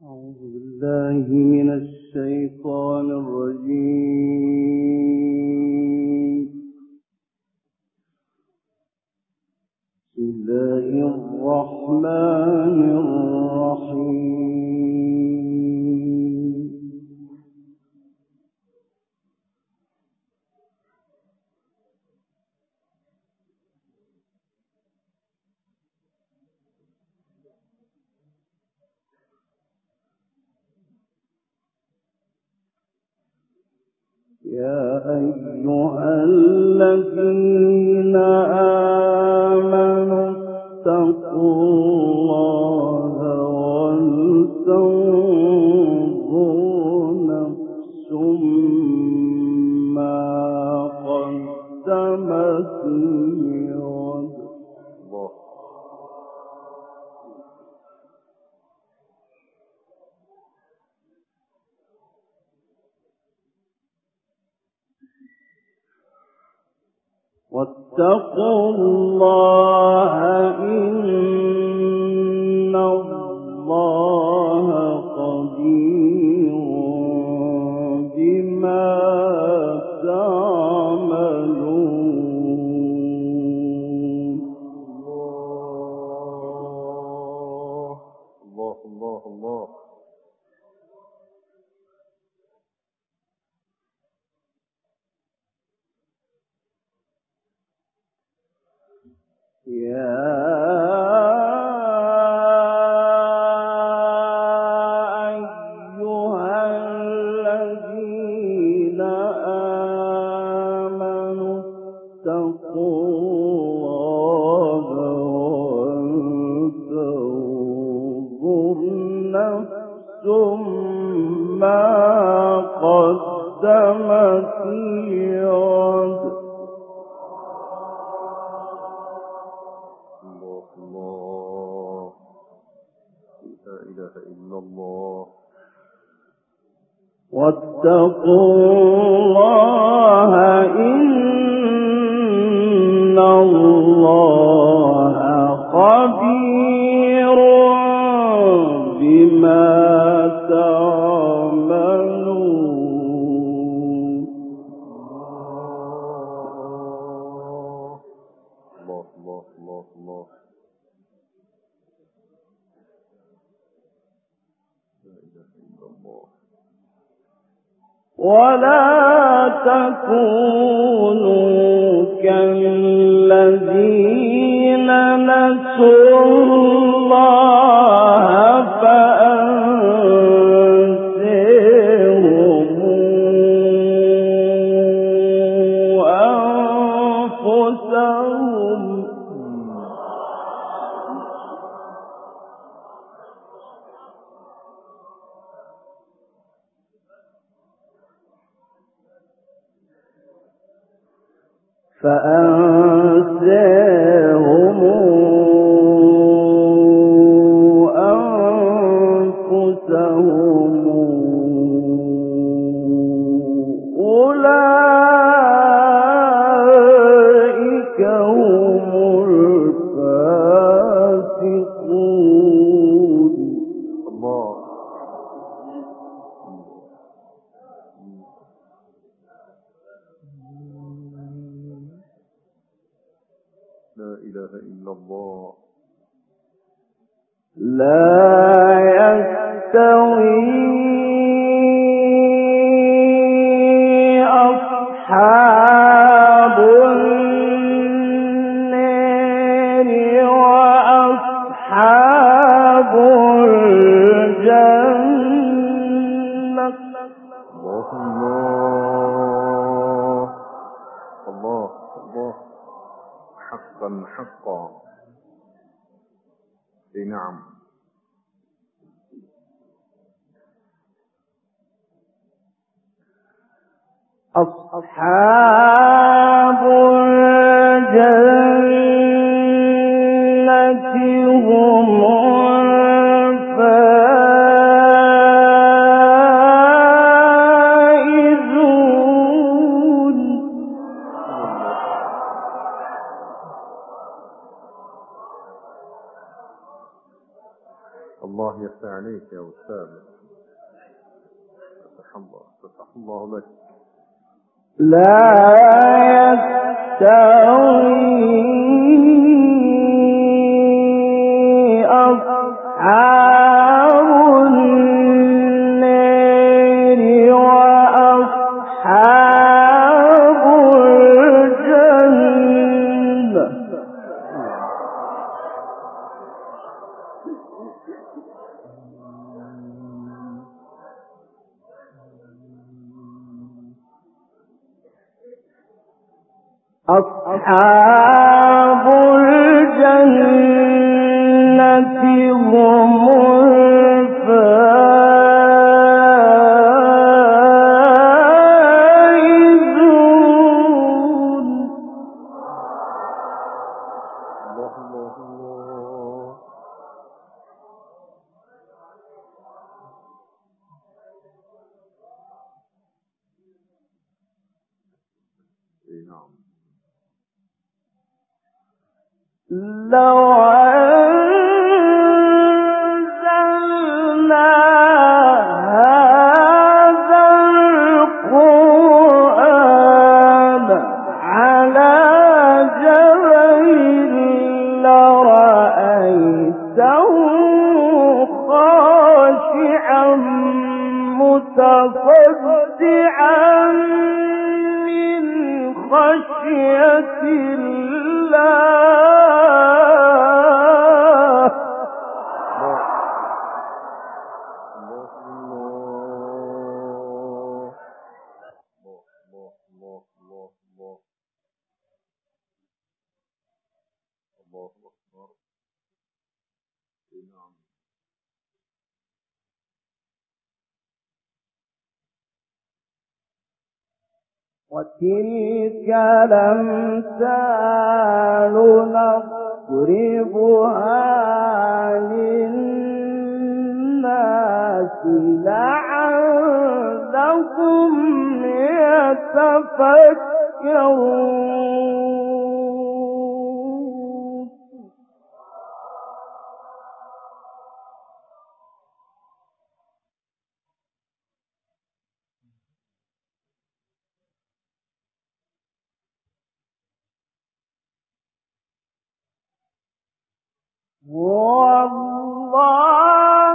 أعوذ بالله من الشيطان الرجيم. بسم الله الرحمن الرحيم. يا أيها الذين آمنوا اتقوا الله ولتنظر نفس ما قدمت لغد. واتقوا الله إن الله خبير بما تعملون. الله الله الله. يا أيها الذين آمنوا اتقوا الله ولتنظر نفس ما قدمت لغد. واتقوا الله إن الله خبير بما تعملون. الله الله الله الله. لا إله إلا الله. ولا تكونوا كالذين نسوا الله فأنساهم أنفسهم. فأنساهم أنفسهم أولئك هم الفاسقون. الله. لا إله إلا الله. لا يستوي أصحاب النار وأصحاب الجنة. الله الله الله الله. حقا حقا. نعم. أصحاب الجنة هم الفائزون. الله يفتح عليك يا أستاذ. فتح الله لك. لا يستوي أصحاب النار وأصحاب الجنة. أصحاب الجنة هم الفائزون. الله الله الله. نعم. لو أنزلنا هذا القرآن على جبل لرأيته خاشعا متصدعا من خشية الله. وتلك الأمثال نضربها للناس لعلهم يتفكرون. والله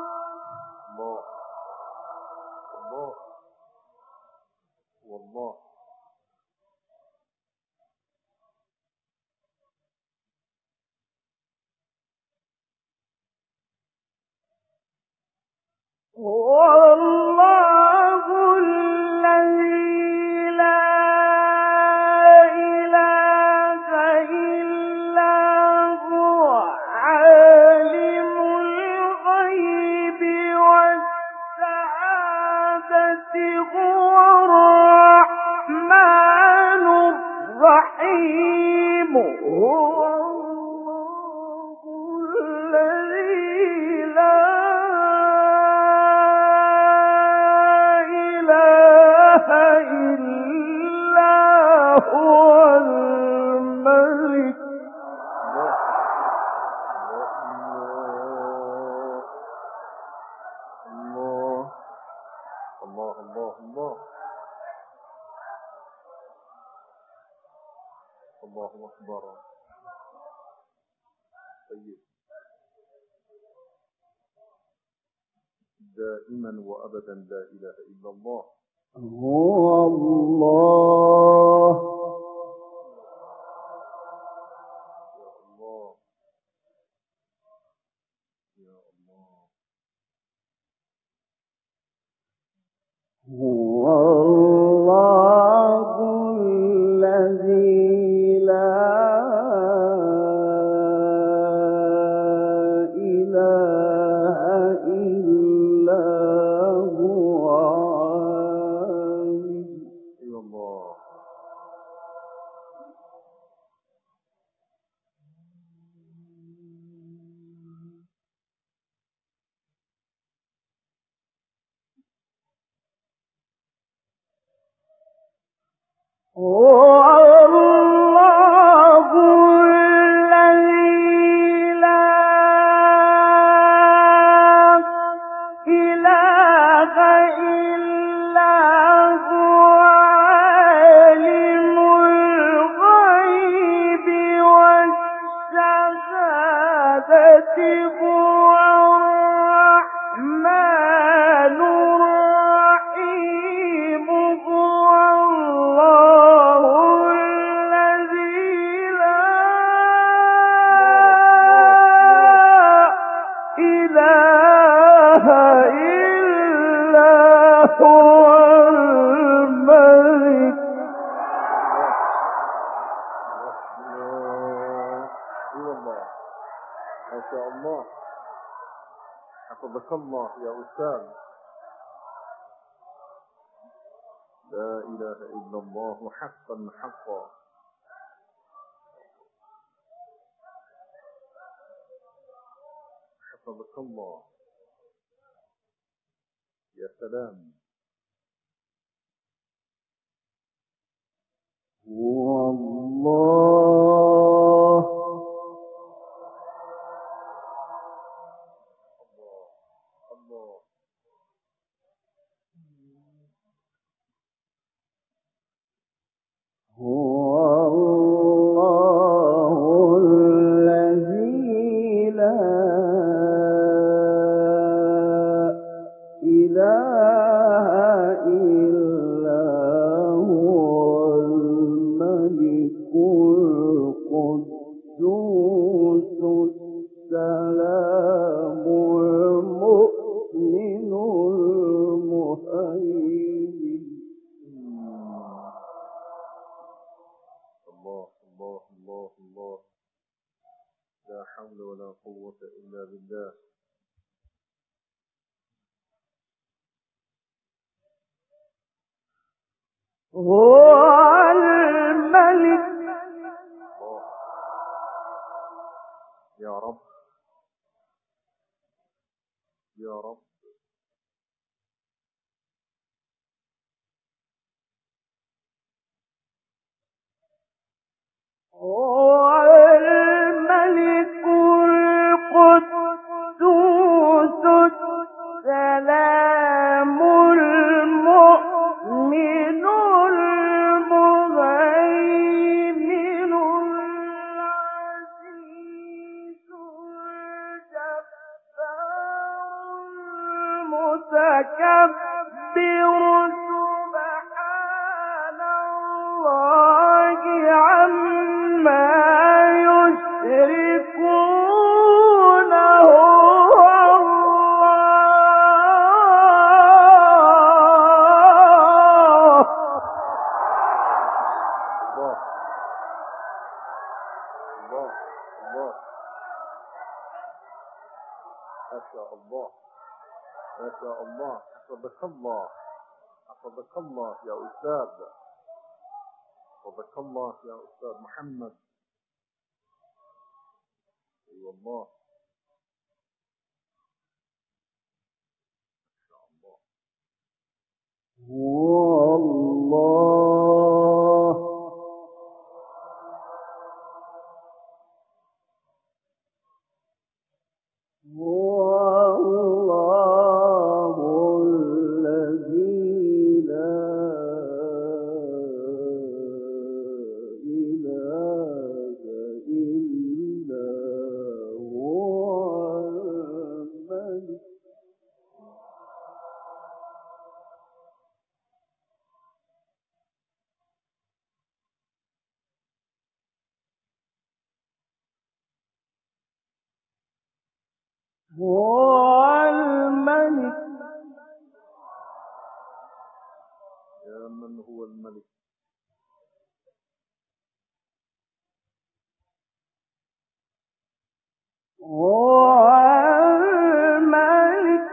والله والله الذي لا إله إلا هو عالم الغيب والشهادة هو الرحمن الرحيم. هو الله الذي لا إله إلا هو الملك. الله الله الله. الله أكبر. طيب دائما وأبدا لا إله إلا الله. هو الله. يا الله يا الله. هو الله الذي لا إله إلا هو عالم. يا الله. هو الله الذي لا إلا هو الملك الله. ما شاء الله. حفظك الله يا أستاذ. لا إله إلا الله حقا حقا. حفظك الله. يا سلام. هو الله الله. هو الله الذي لا إله إلا هو الملك القدوس السلام المؤمن المهيمن. الله الله الله الله. لا حول ولا قوة إلا بالله. هو الملك. الله. يا رب يا رب. هو الملك القدوس السلام المؤمن المهيمن العزيز الجبار المتكبر سبحان الله عما يشركون. هو الله. الله الله الله. ما شاء الله ما شاء الله. حفظك الله حفظك الله يا أستاذ. حفظك الله يا أستاذ محمد. أي والله. ما شاء الله. هو الله. هو الله الذي لا إله إلا هو الملك. هو الملك. يا من هو الملك. هو الملك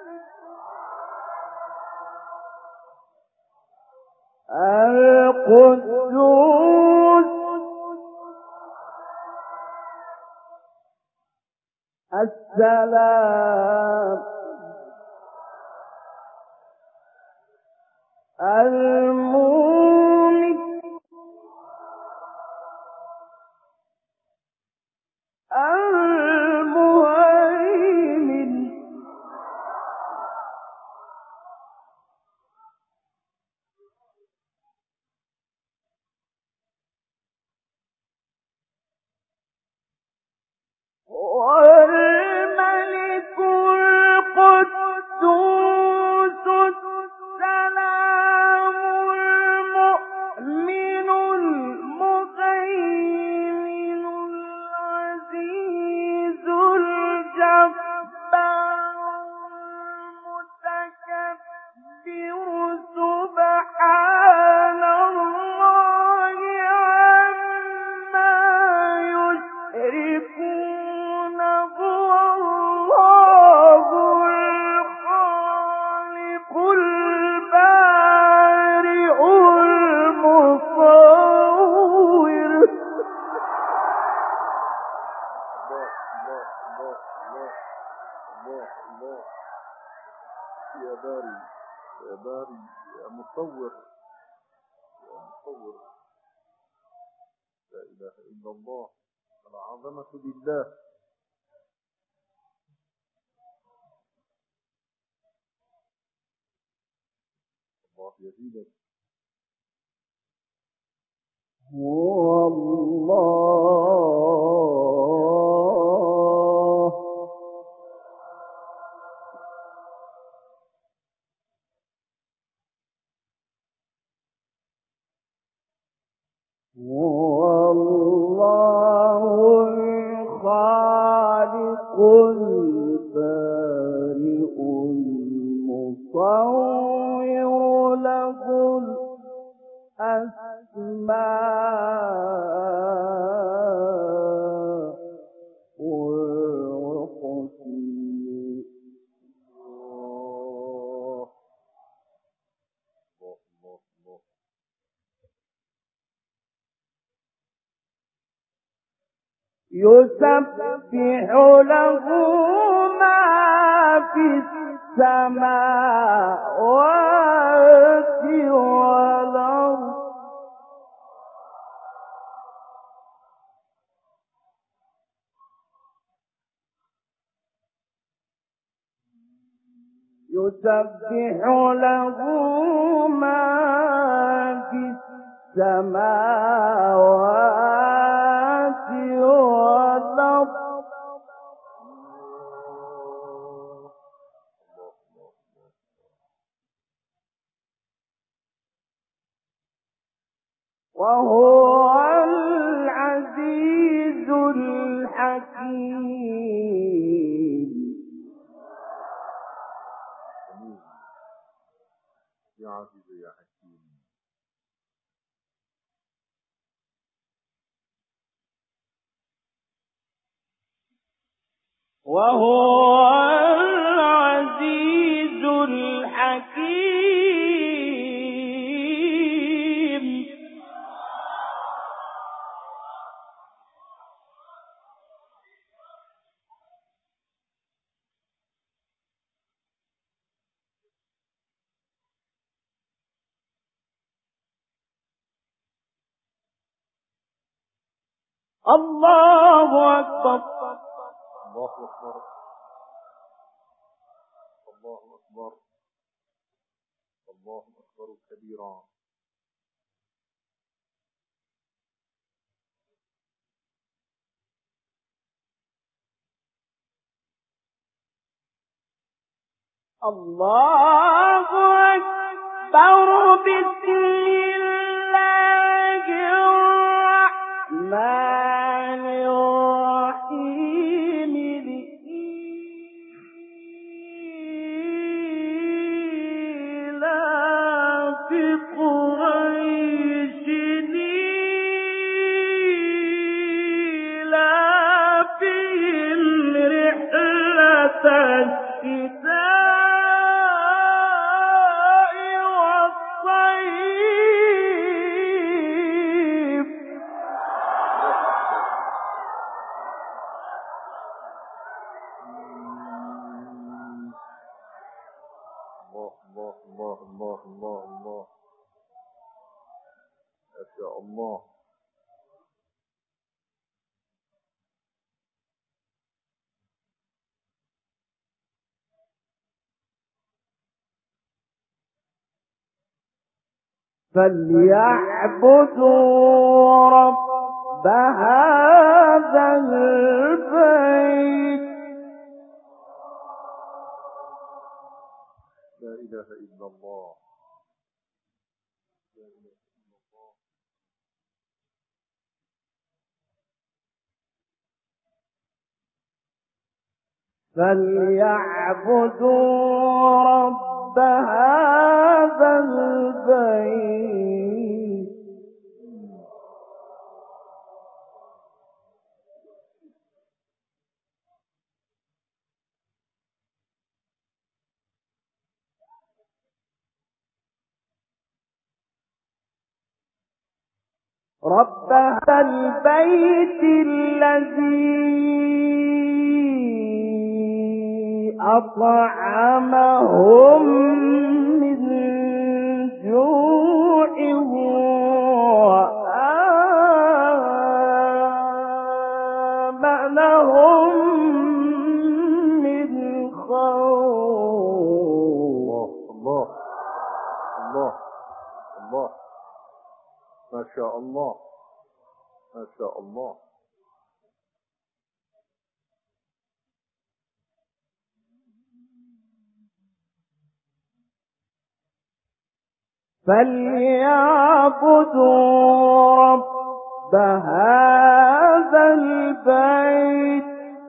القدوس السلام المؤمن المهيمن يا باري يا باري يا مصور يا مصور. لا إله إلا الله. العظمة لله. الله يزيدك. هو الله هو الله الخالق البارئ المصور له الأسماء الحسنى. الله الله الله. يسبح له ما في السماوات والأرض يسبح له ما في السماوات والأرض وهو العزيز الحكيم. يا عزيز يا حكيم. وهو العزيز الحكيم. الله أكبر. الله أكبر. الله أكبر. الله أكبر كبيرا. الله أكبر. بسم الله الرحمن الرحيم. لإيلاف قريش إيلافهم رحلة الشتاء والصيف. الله الله الله الله الله الله. ما شاء الله. فليعبدوا رب هذا البيت. لا إله إلا الله. لا إله إلا الله. فليعبدوا رب هذا البيت. رب هذا البيت الذي أطعمهم من جوع وآمنهم من خوف. الله الله الله، ما شاء الله ما شاء الله. فليعبدوا رب هذا البيت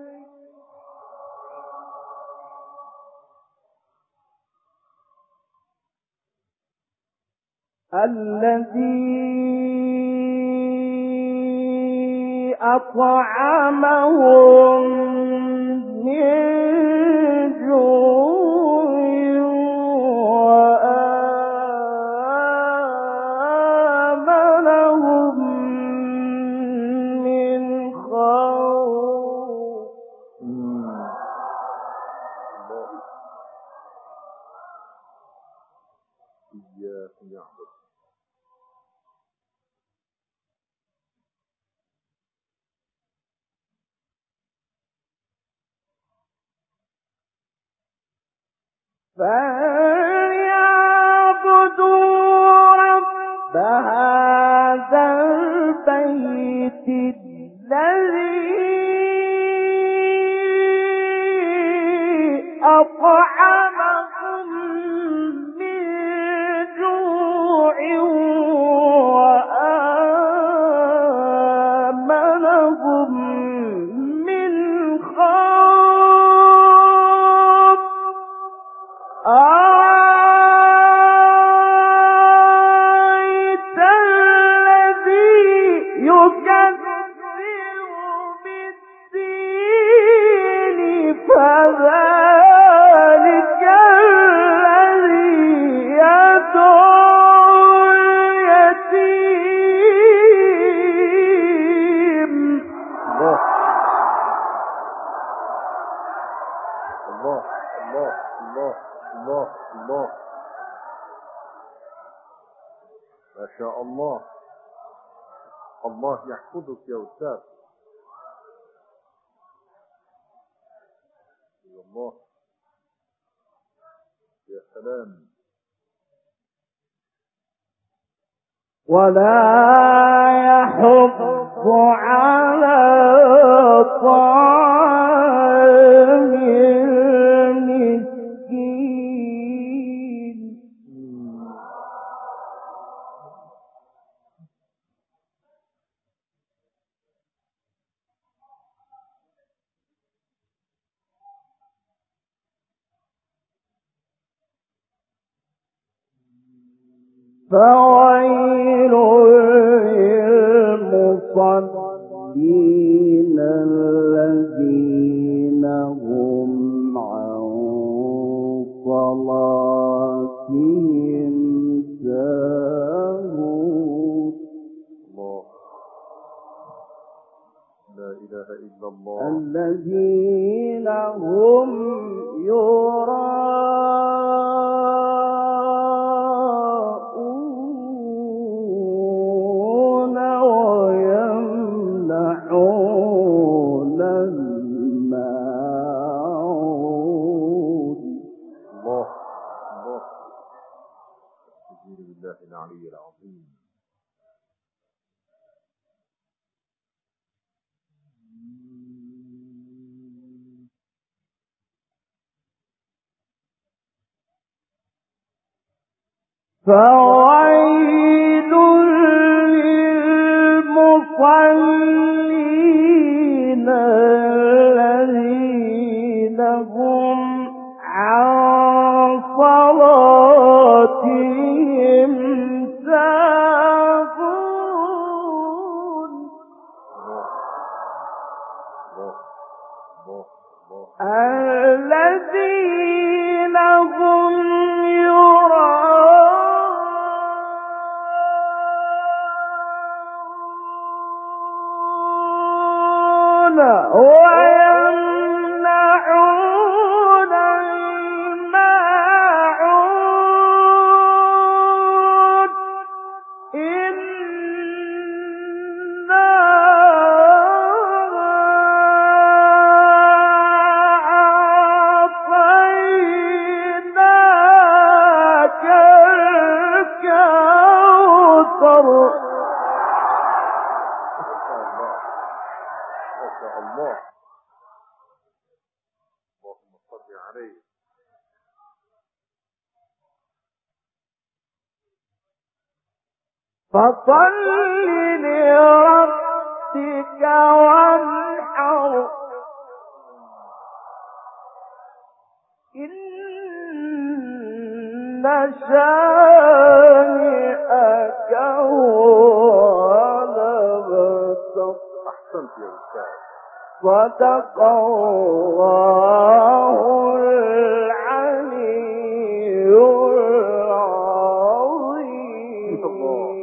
الذي أطعمهم من جوع وآمنهم من خوف. إياك نعبد. فليعبدوا رب هذا البيت الذي أطعمهم من جوع وآمنهم من خوف. أرأيت الذي يكذب بالدين فذلك الذي يدعو اليتيم. الله الله الله الله الله، ما شاء الله. الله يحفظك يا أستاذ. يا الله يا سلام. ولا يحض على طعام المسكين. فويل للمصلين الذين هم عن صلاتهم ساهون. الله، لا إله إلا الله. الذين هم يراءون ويمنعون الماعون. الله الله، استجير بالله العلي العظيم. فويل للمصلين الذين هم عن صلاتهم ساهون. الذين هم يراءون ما شاء الله. اللهم صل عليه. فصل لربك وانحر إن شانئك هو الأبتر. أحسنت يا أستاذ. صدق الله العلي العظيم. الله